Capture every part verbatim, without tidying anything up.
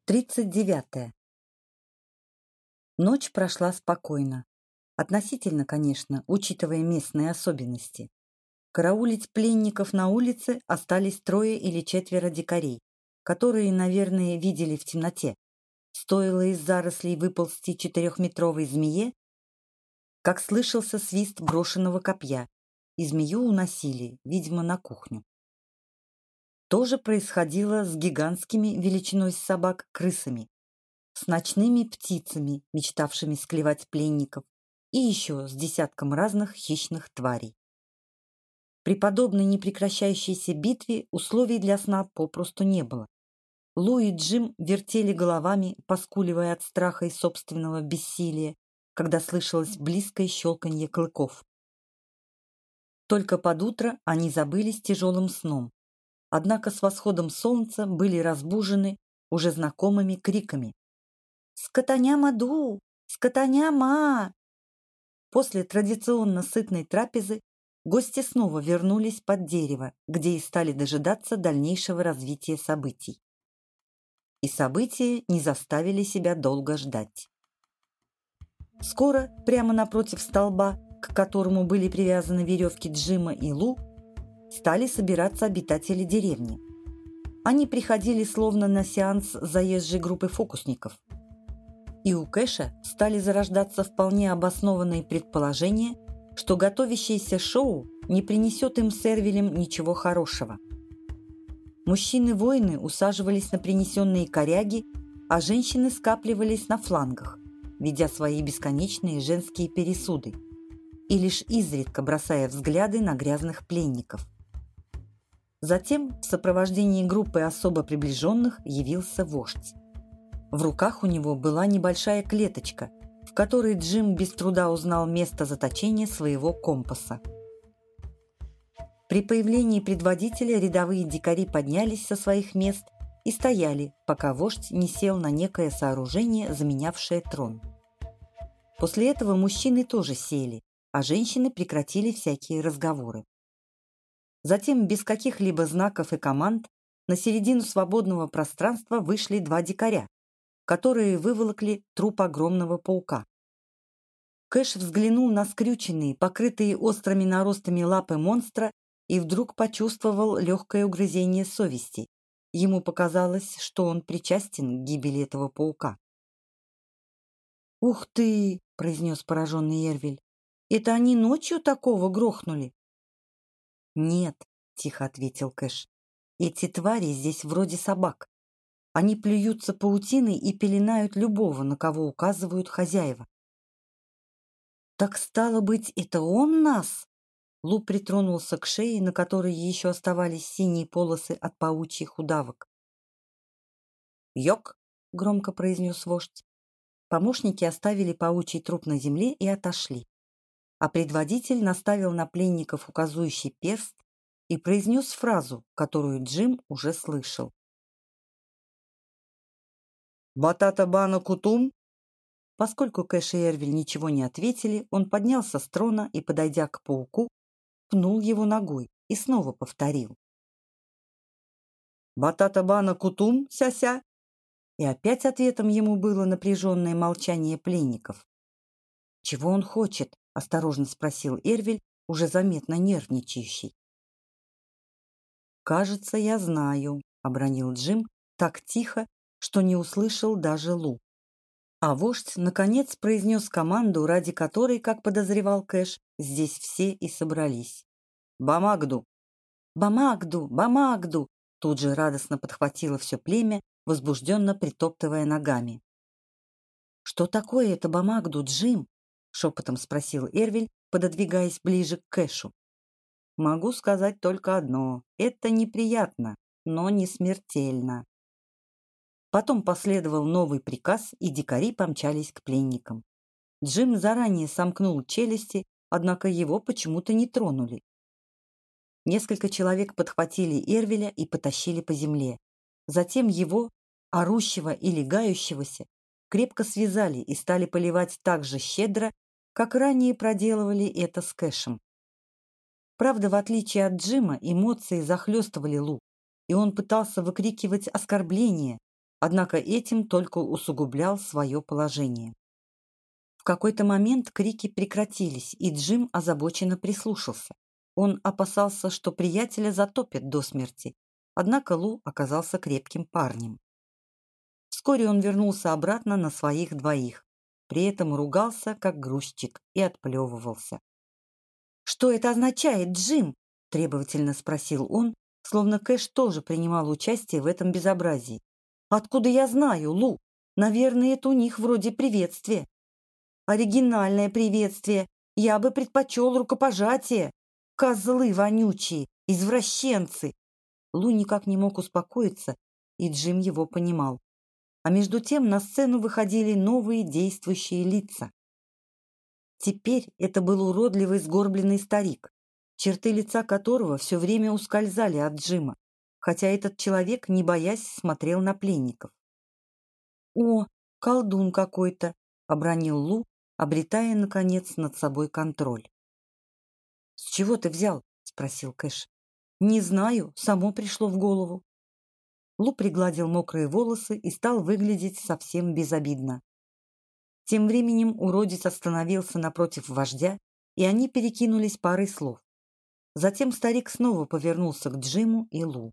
Тридцать девятое. Ночь прошла спокойно. Относительно, конечно, учитывая местные особенности. Караулить пленников на улице остались трое или четверо дикарей, которые, наверное, видели в темноте. Стоило из зарослей выползти четырехметровой змее, как слышался свист брошенного копья, и змею уносили, видимо, на кухню. То же происходило с гигантскими величиной с собак крысами, с ночными птицами, мечтавшими склевать пленников, и еще с десятком разных хищных тварей. При подобной непрекращающейся битве условий для сна попросту не было. Лу и Джим вертели головами, поскуливая от страха и собственного бессилия, когда слышалось близкое щелканье клыков. Только под утро они забылись тяжелым сном, однако с восходом солнца были разбужены уже знакомыми криками. «Скотаня-маду! Скотаня-ма!» После традиционно сытной трапезы гости снова вернулись под дерево, где и стали дожидаться дальнейшего развития событий. И события не заставили себя долго ждать. Скоро, прямо напротив столба, к которому были привязаны веревки Джима и Лу, стали собираться обитатели деревни. Они приходили словно на сеанс заезжей группы фокусников. И у Кэша стали зарождаться вполне обоснованные предположения, что готовящееся шоу не принесет им с Эрвилем ничего хорошего. Мужчины-воины усаживались на принесенные коряги, а женщины скапливались на флангах, ведя свои бесконечные женские пересуды и лишь изредка бросая взгляды на грязных пленников. Затем в сопровождении группы особо приближенных явился вождь. В руках у него была небольшая клеточка, в которой Джим без труда узнал место заточения своего компаса. При появлении предводителя рядовые дикари поднялись со своих мест и стояли, пока вождь не сел на некое сооружение, заменявшее трон. После этого мужчины тоже сели, а женщины прекратили всякие разговоры. Затем, без каких-либо знаков и команд, на середину свободного пространства вышли два дикаря, которые выволокли труп огромного паука. Кэш взглянул на скрюченные, покрытые острыми наростами лапы монстра и вдруг почувствовал легкое угрызение совести. Ему показалось, что он причастен к гибели этого паука. «Ух ты!» — произнес пораженный Эрвиль. «Это они ночью такого грохнули?» «Нет», — тихо ответил Кэш. «Эти твари здесь вроде собак. Они плюются паутиной и пеленают любого, на кого указывают хозяева». «Так стало быть, это он нас?» Лу притронулся к шее, на которой еще оставались синие полосы от паучьих удавок. «Йок!» — громко произнес вождь. Помощники оставили паучий труп на земле и отошли. А предводитель наставил на пленников указующий перст и произнес фразу, которую Джим уже слышал. «Батата бана кутум?» Поскольку Кэш и Эрвиль ничего не ответили, он поднялся с трона и, подойдя к пауку, пнул его ногой и снова повторил. «Батата бана кутум, ся-ся?» И опять ответом ему было напряженное молчание пленников. «Чего он хочет?» — осторожно спросил Эрвиль, уже заметно нервничающий. «Кажется, я знаю», — обронил Джим так тихо, что не услышал даже Лу. А вождь, наконец, произнес команду, ради которой, как подозревал Кэш, здесь все и собрались. «Бамагду!» «Бамагду! Бамагду!» Тут же радостно подхватило все племя, возбужденно притоптывая ногами. «Что такое это Бамагду, Джим?» — шепотом спросил Эрвиль, пододвигаясь ближе к Кэшу. «Могу сказать только одно. Это неприятно, но не смертельно». Потом последовал новый приказ, и дикари помчались к пленникам. Джим заранее сомкнул челюсти, однако его почему-то не тронули. Несколько человек подхватили Эрвиля и потащили по земле. Затем его, орущего и легающегося, крепко связали и стали поливать так же щедро, как ранее проделывали это с Кэшем. Правда, в отличие от Джима, эмоции захлестывали Лу, и он пытался выкрикивать оскорбления, однако этим только усугублял свое положение. В какой-то момент крики прекратились, и Джим озабоченно прислушался. Он опасался, что приятеля затопят до смерти, однако Лу оказался крепким парнем. Вскоре он вернулся обратно на своих двоих, при этом ругался, как грузчик, и отплевывался. «Что это означает, Джим?» – требовательно спросил он, словно Кэш тоже принимал участие в этом безобразии. «Откуда я знаю, Лу? Наверное, это у них вроде приветствия». «Оригинальное приветствие. Я бы предпочел рукопожатие. Козлы вонючие, извращенцы». Лу никак не мог успокоиться, и Джим его понимал. А между тем на сцену выходили новые действующие лица. Теперь это был уродливый сгорбленный старик, черты лица которого все время ускользали от Джима, хотя этот человек, не боясь, смотрел на пленников. «О, колдун какой-то!» — обронил Лу, обретая, наконец, над собой контроль. «С чего ты взял?» — спросил Кэш. «Не знаю, само пришло в голову». Лу пригладил мокрые волосы и стал выглядеть совсем безобидно. Тем временем уродец остановился напротив вождя, и они перекинулись парой слов. Затем старик снова повернулся к Джиму и Лу.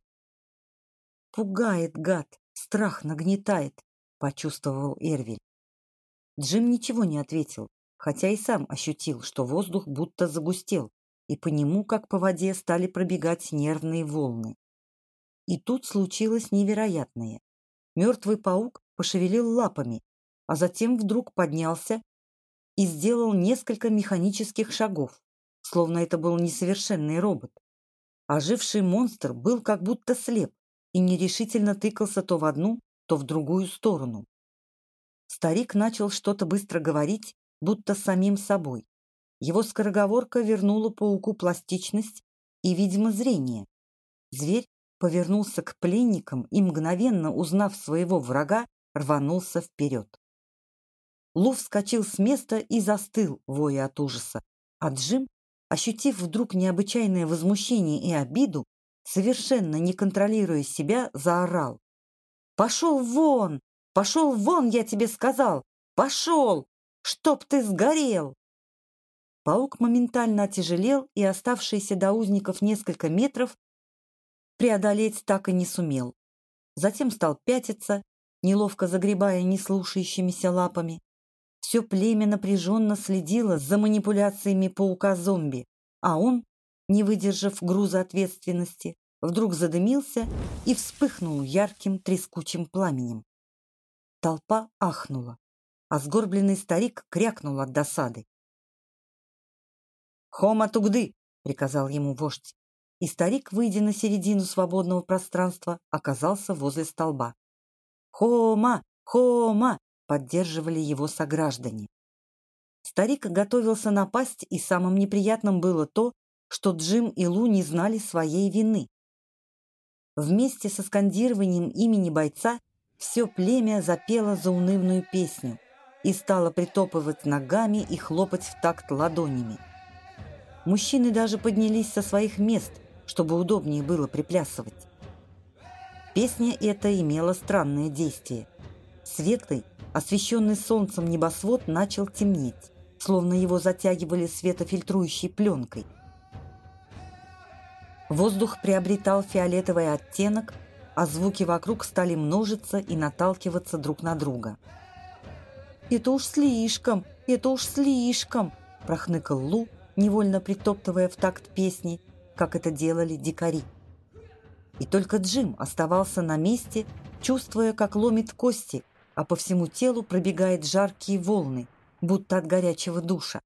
«Пугает, гад, страх нагнетает», — почувствовал Эрвиль. Джим ничего не ответил, хотя и сам ощутил, что воздух будто загустел, и по нему, как по воде, стали пробегать нервные волны. И тут случилось невероятное. Мертвый паук пошевелил лапами, а затем вдруг поднялся и сделал несколько механических шагов, словно это был несовершенный робот. Оживший монстр был как будто слеп и нерешительно тыкался то в одну, то в другую сторону. Старик начал что-то быстро говорить, будто самим собой. Его скороговорка вернула пауку пластичность и, видимо, зрение. Зверь повернулся к пленникам и, мгновенно узнав своего врага, рванулся вперед. Лу вскочил с места и застыл, воя от ужаса, а Джим, ощутив вдруг необычайное возмущение и обиду, совершенно не контролируя себя, заорал. «Пошел вон! Пошел вон, я тебе сказал! Пошел! Чтоб ты сгорел!» Паук моментально отяжелел, и оставшиеся до узников несколько метров преодолеть так и не сумел. Затем стал пятиться, неловко загребая неслушающимися лапами. Все племя напряженно следило за манипуляциями паука-зомби, а он, не выдержав груза ответственности, вдруг задымился и вспыхнул ярким трескучим пламенем. Толпа ахнула, а сгорбленный старик крякнул от досады. «Хома тугды!» — приказал ему вождь, и старик, выйдя на середину свободного пространства, оказался возле столба. «Хома! Хома!» — поддерживали его сограждане. Старик готовился напасть, и самым неприятным было то, что Джим и Лу не знали своей вины. Вместе со скандированием имени бойца все племя запело заунывную песню и стало притопывать ногами и хлопать в такт ладонями. Мужчины даже поднялись со своих мест, чтобы удобнее было приплясывать. Песня эта имела странное действие. Светлый, освещенный солнцем небосвод начал темнеть, словно его затягивали светофильтрующей пленкой. Воздух приобретал фиолетовый оттенок, а звуки вокруг стали множиться и наталкиваться друг на друга. «Это уж слишком, это уж слишком!» – прохныкал Лу, невольно притоптывая в такт песни, как это делали дикари. И только Джим оставался на месте, чувствуя, как ломит кости, а по всему телу пробегают жаркие волны, будто от горячего душа.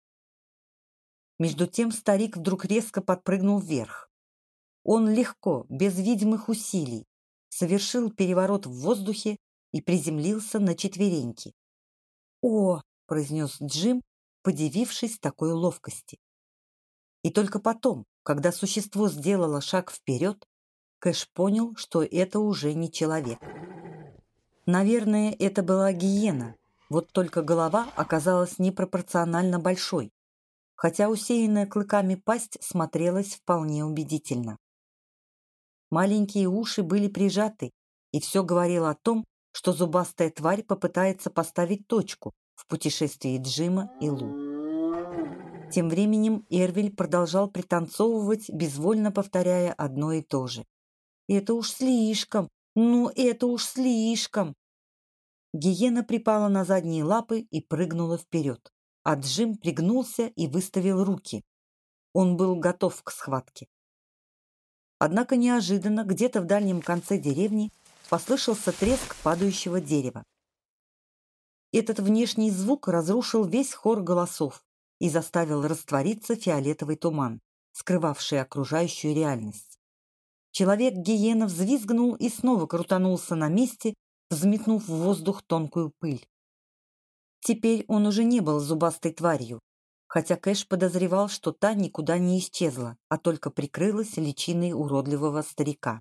Между тем старик вдруг резко подпрыгнул вверх. Он легко, без видимых усилий, совершил переворот в воздухе и приземлился на четвереньки. «О!» – произнес Джим, подивившись такой ловкости. И только потом, когда существо сделало шаг вперед, Кэш понял, что это уже не человек. Наверное, это была гиена, вот только голова оказалась непропорционально большой, хотя усеянная клыками пасть смотрелась вполне убедительно. Маленькие уши были прижаты, и все говорило о том, что зубастая тварь попытается поставить точку в путешествии Джима и Лу. Тем временем Эрвиль продолжал пританцовывать, безвольно повторяя одно и то же. «Это уж слишком! Ну, это уж слишком!» Гиена припала на задние лапы и прыгнула вперед, а Джим пригнулся и выставил руки. Он был готов к схватке. Однако неожиданно где-то в дальнем конце деревни послышался треск падающего дерева. Этот внешний звук разрушил весь хор голосов и заставил раствориться фиолетовый туман, скрывавший окружающую реальность. Человек-гиена взвизгнул и снова крутанулся на месте, взметнув в воздух тонкую пыль. Теперь он уже не был зубастой тварью, хотя Кэш подозревал, что та никуда не исчезла, а только прикрылась личиной уродливого старика.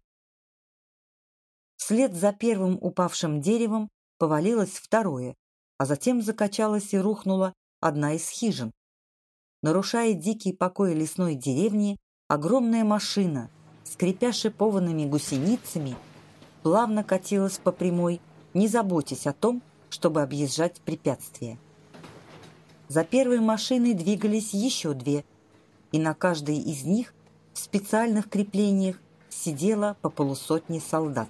Вслед за первым упавшим деревом повалилось второе, а затем закачалась и рухнула одна из хижин. Нарушая дикий покой лесной деревни, огромная машина, скрипя шипованными гусеницами, плавно катилась по прямой, не заботясь о том, чтобы объезжать препятствия. За первой машиной двигались еще две, и на каждой из них в специальных креплениях сидело по полусотни солдат.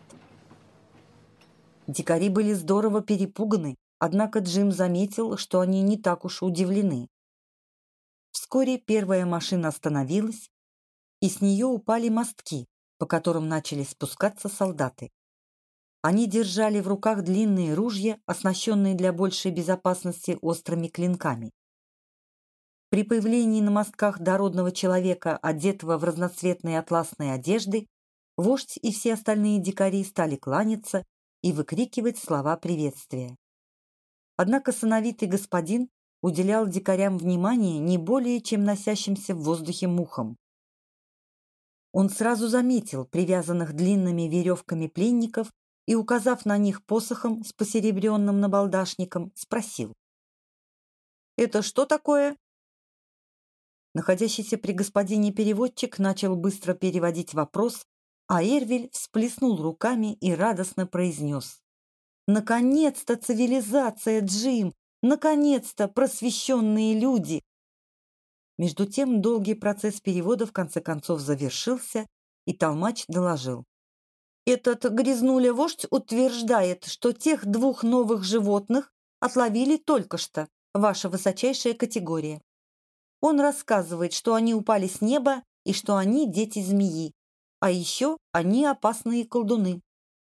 Дикари были здорово перепуганы, однако Джим заметил, что они не так уж удивлены. Вскоре первая машина остановилась, и с нее упали мостки, по которым начали спускаться солдаты. Они держали в руках длинные ружья, оснащенные для большей безопасности острыми клинками. При появлении на мостках дородного человека, одетого в разноцветные атласные одежды, вождь и все остальные дикари стали кланяться и выкрикивать слова приветствия. Однако сановитый господин уделял дикарям внимание не более, чем носящимся в воздухе мухам. Он сразу заметил привязанных длинными веревками пленников и, указав на них посохом с посеребренным набалдашником, спросил: «Это что такое?» Находящийся при господине переводчик начал быстро переводить вопрос, а Эрвиль всплеснул руками и радостно произнес: «Наконец-то цивилизация, Джим! Наконец-то просвещенные люди!» Между тем долгий процесс перевода в конце концов завершился, и толмач доложил: «Этот грязнуля-вождь утверждает, что тех двух новых животных отловили только что, ваша высочайшая категория. Он рассказывает, что они упали с неба и что они дети змеи, а еще они опасные колдуны».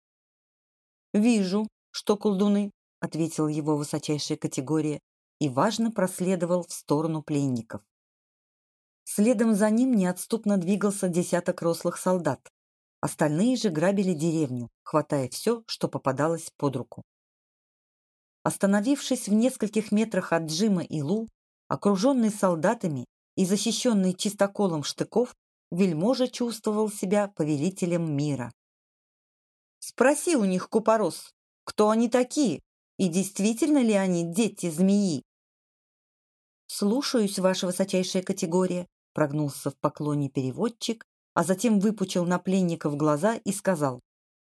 «Вижу, что колдуны», — ответила его высочайшая категория и важно проследовал в сторону пленников. Следом за ним неотступно двигался десяток рослых солдат. Остальные же грабили деревню, хватая все, что попадалось под руку. Остановившись в нескольких метрах от Джима и Лу, окруженный солдатами и защищенный чистоколом штыков, вельможа чувствовал себя повелителем мира. «Спроси у них, Купорос, кто они такие, и действительно ли они дети змеи?» «Слушаюсь, ваша высочайшая категория», — прогнулся в поклоне переводчик, а затем выпучил на пленников глаза и сказал: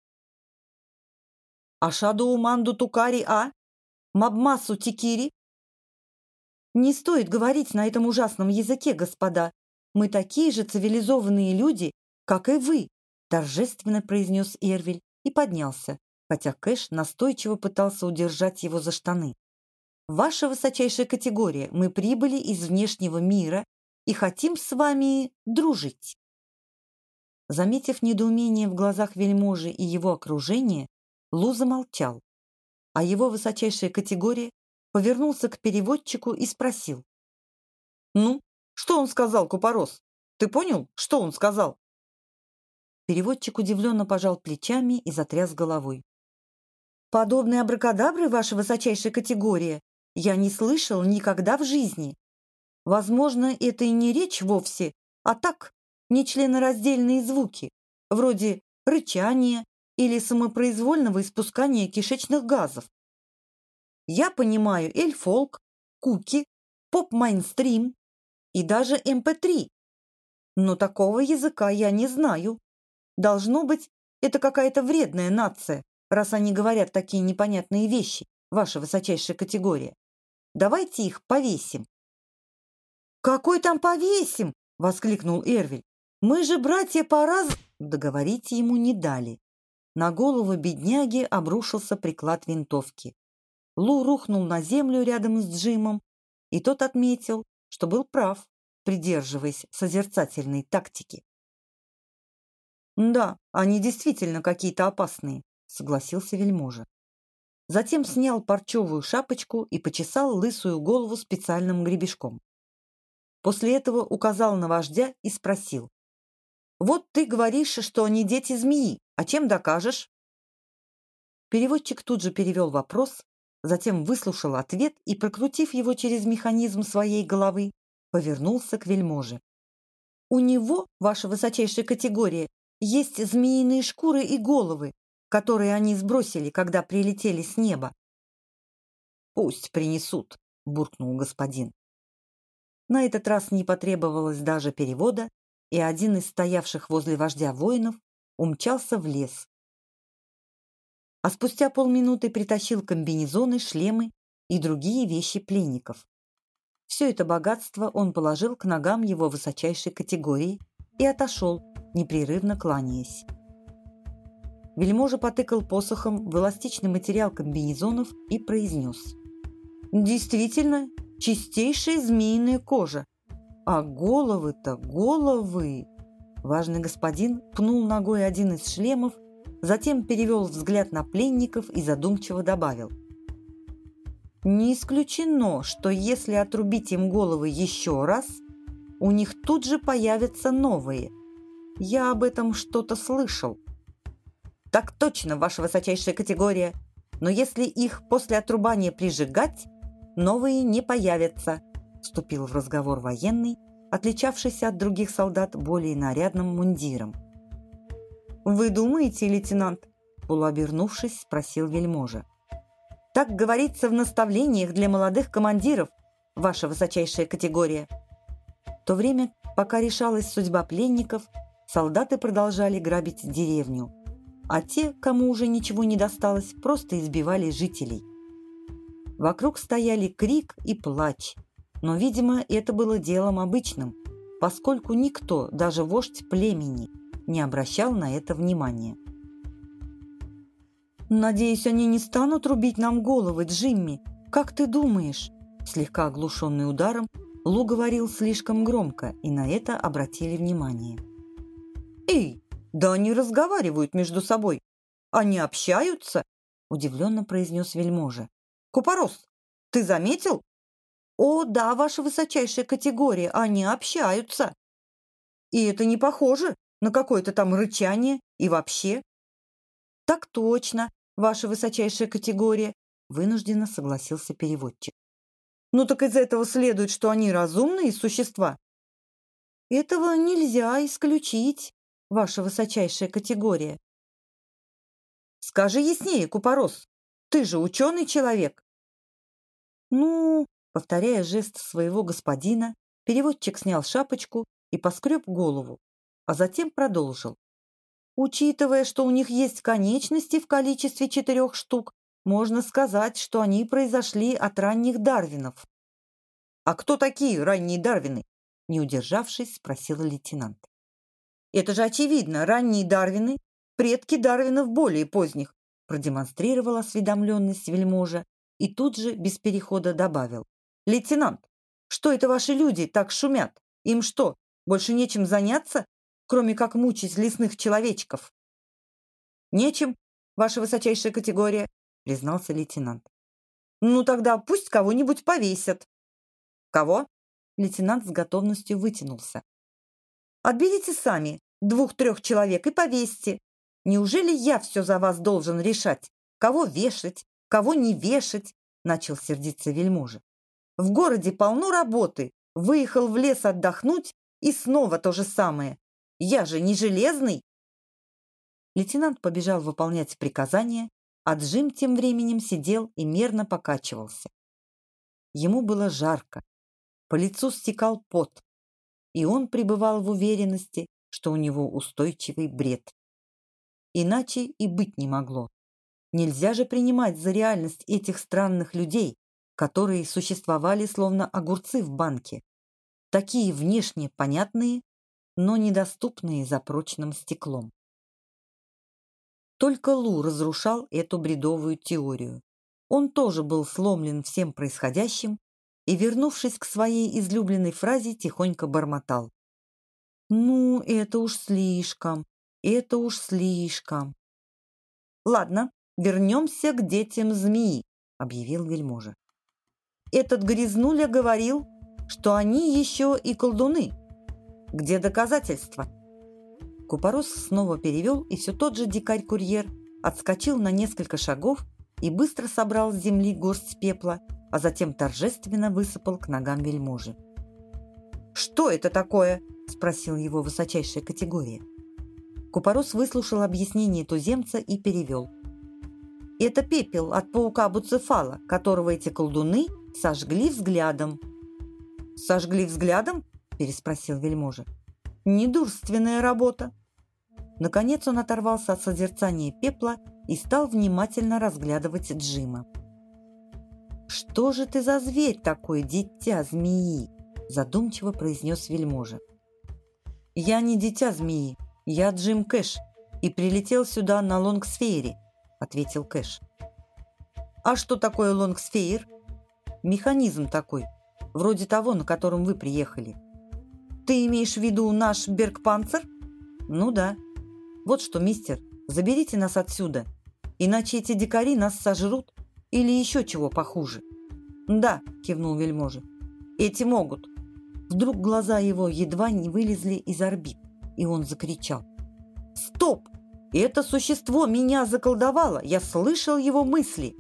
«Ашаду уманду тукари а? Мабмасу тикири?» «Не стоит говорить на этом ужасном языке, господа. Мы такие же цивилизованные люди, как и вы», — торжественно произнес Эрвиль и поднялся, хотя Кэш настойчиво пытался удержать его за штаны. «Ваша высочайшая категория, мы прибыли из внешнего мира и хотим с вами дружить». Заметив недоумение в глазах вельможи и его окружения, Лу замолчал, а его высочайшая категория повернулся к переводчику и спросил: «Ну, что он сказал, Купорос? Ты понял, что он сказал?» Переводчик удивленно пожал плечами и затряс головой. «Подобной абракадабры, ваша высочайшая категория, я не слышал никогда в жизни. Возможно, это и не речь вовсе, а так, нечленораздельные звуки, вроде рычания или самопроизвольного испускания кишечных газов. Я понимаю эльфолк, куки, поп-майнстрим и даже эм пэ три, но такого языка я не знаю. Должно быть, это какая-то вредная нация, раз они говорят такие непонятные вещи, ваша высочайшая категория. Давайте их повесим». «Какой там повесим?» — воскликнул Эрвель. «Мы же братья по раз...» Договорить ему не дали. На голову бедняги обрушился приклад винтовки. Лу рухнул на землю рядом с Джимом, и тот отметил, что был прав, придерживаясь созерцательной тактики. «Да, они действительно какие-то опасные», — согласился вельможа. Затем снял парчевую шапочку и почесал лысую голову специальным гребешком. После этого указал на вождя и спросил: «Вот ты говоришь, что они дети змеи, а чем докажешь?» Переводчик тут же перевел вопрос, затем выслушал ответ и, прокрутив его через механизм своей головы, повернулся к вельможе. «У него, ваша высочайшая категория, есть змеиные шкуры и головы, которые они сбросили, когда прилетели с неба». «Пусть принесут», — буркнул господин. На этот раз не потребовалось даже перевода, и один из стоявших возле вождя воинов умчался в лес. А спустя полминуты притащил комбинезоны, шлемы и другие вещи пленников. Все это богатство он положил к ногам его высочайшей категории и отошел, непрерывно кланяясь. Вельможа потыкал посохом в эластичный материал комбинезонов и произнес: «Действительно, чистейшая змеиная кожа. А головы-то, головы!» Важный господин пнул ногой один из шлемов, затем перевел взгляд на пленников и задумчиво добавил: «Не исключено, что если отрубить им головы еще раз, у них тут же появятся новые. Я об этом что-то слышал». «Так точно, ваша высочайшая категория. Но если их после отрубания прижигать, новые не появятся», — вступил в разговор военный, отличавшийся от других солдат более нарядным мундиром. «Вы думаете, лейтенант?» — полуобернувшись, спросил вельможа. «Так говорится в наставлениях для молодых командиров, ваша высочайшая категория». В то время, пока решалась судьба пленников, солдаты продолжали грабить деревню, а те, кому уже ничего не досталось, просто избивали жителей. Вокруг стояли крик и плач, но, видимо, это было делом обычным, поскольку никто, даже вождь племени, не обращал на это внимания. «Надеюсь, они не станут рубить нам головы, Джимми. Как ты думаешь?» Слегка оглушенный ударом, Лу говорил слишком громко, и на это обратили внимание. «Эй, да они разговаривают между собой. Они общаются?» – удивленно произнес вельможа. «Купорос, ты заметил?» «О, да, ваша высочайшая категория, они общаются. И это не похоже на какое-то там рычание и вообще». «Так точно, ваша высочайшая категория», – вынужденно согласился переводчик. «Ну так из этого следует, что они разумные существа». «Этого нельзя исключить, ваша высочайшая категория». «Скажи яснее, Купорос, ты же ученый человек». «Ну...» — повторяя жест своего господина, переводчик снял шапочку и поскреб голову, а затем продолжил. «Учитывая, что у них есть конечности в количестве четырех штук, можно сказать, что они произошли от ранних Дарвинов». «А кто такие ранние Дарвины?» — не удержавшись, спросил лейтенант. «Это же очевидно, ранние Дарвины — предки Дарвинов более поздних», продемонстрировал осведомленность вельможа и тут же без перехода добавил. «Лейтенант, что это ваши люди так шумят? Им что, больше нечем заняться, кроме как мучить лесных человечков?» «Нечем, ваша высочайшая категория», признался лейтенант. «Ну тогда пусть кого-нибудь повесят». «Кого?» Лейтенант с готовностью вытянулся. «Отберите сами двух-трех человек и повесьте. Неужели я все за вас должен решать? Кого вешать, кого не вешать?» Начал сердиться вельможа. «В городе полно работы. Выехал в лес отдохнуть, и снова то же самое. Я же не железный». Лейтенант побежал выполнять приказания, а Джим тем временем сидел и мерно покачивался. Ему было жарко, по лицу стекал пот, и он пребывал в уверенности, что у него устойчивый бред. Иначе и быть не могло. Нельзя же принимать за реальность этих странных людей, которые существовали словно огурцы в банке. Такие внешне понятные, но недоступные за прочным стеклом. Только Лу разрушал эту бредовую теорию. Он тоже был сломлен всем происходящим и, вернувшись к своей излюбленной фразе, тихонько бормотал. «Ну, это уж слишком, это уж слишком». «Ладно, вернемся к детям змеи», — объявил вельможа. «Этот грязнуля говорил, что они еще и колдуны. Где доказательства?» Купорос снова перевел, и все тот же дикарь-курьер отскочил на несколько шагов и быстро собрал с земли горсть пепла, а затем торжественно высыпал к ногам вельможи. «Что это такое?» – спросил его высочайшая категория. Купорос выслушал объяснение туземца и перевел. «Это пепел от паука Буцефала, которого эти колдуны сожгли взглядом». «Сожгли взглядом?» – переспросил вельможа. «Недурственная работа». Наконец он оторвался от созерцания пепла и стал внимательно разглядывать Джима. «Что же ты за зверь такой, дитя змеи?» – задумчиво произнес вельможа. «Я не дитя змеи, я Джим Кэш и прилетел сюда на лонгсфеере», – ответил Кэш. «А что такое лонгсфеер?» «Механизм такой, вроде того, на котором вы приехали». «Ты имеешь в виду наш Бергпанцер?» «Ну да. Вот что, мистер, заберите нас отсюда, иначе эти дикари нас сожрут или еще чего похуже». «Да», – кивнул вельможа, – «эти могут». Вдруг глаза его едва не вылезли из орбит, и он закричал. «Стоп! Это существо меня заколдовало! Я слышал его мысли!»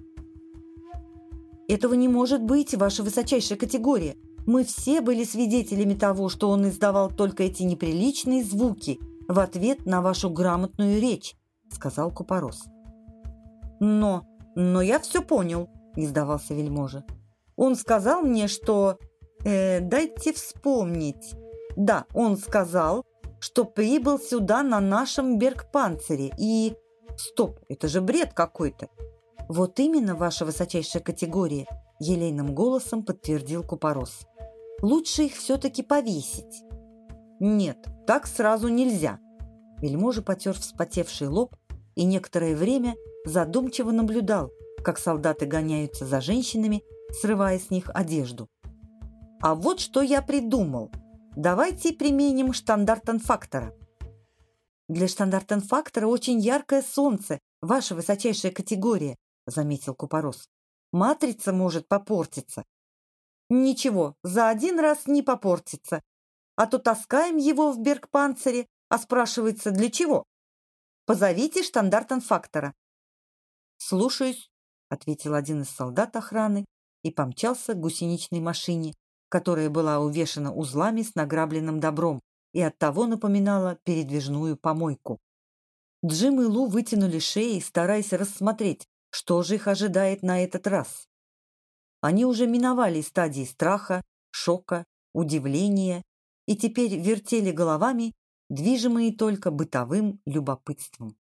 «Этого не может быть, ваша высочайшая категория! Мы все были свидетелями того, что он издавал только эти неприличные звуки в ответ на вашу грамотную речь», — сказал Купорос. «Но, но я все понял», — не сдавался вельможа. «Он сказал мне, что... Э, дайте вспомнить. Да, он сказал, что прибыл сюда на нашем Бергпанцере и... Стоп, это же бред какой-то!» «Вот именно, ваша высочайшая категория», — елейным голосом подтвердил Купорос. «Лучше их все-таки повесить». «Нет, так сразу нельзя». Вельможа потер вспотевший лоб и некоторое время задумчиво наблюдал, как солдаты гоняются за женщинами, срывая с них одежду. «А вот что я придумал. Давайте применим штандартенфактора». «Для штандартенфактора очень яркое солнце, ваша высочайшая категория», — заметил Купорос. «Матрица может попортиться». «Ничего, за один раз не попортится. А то таскаем его в Бергпанцере, а спрашивается, для чего? Позовите штандартенфактора». «Слушаюсь», — ответил один из солдат охраны и помчался к гусеничной машине, которая была увешана узлами с награбленным добром и оттого напоминала передвижную помойку. Джим и Лу вытянули шеи, стараясь рассмотреть, что же их ожидает на этот раз. Они уже миновали стадии страха, шока, удивления и теперь вертели головами, движимые только бытовым любопытством.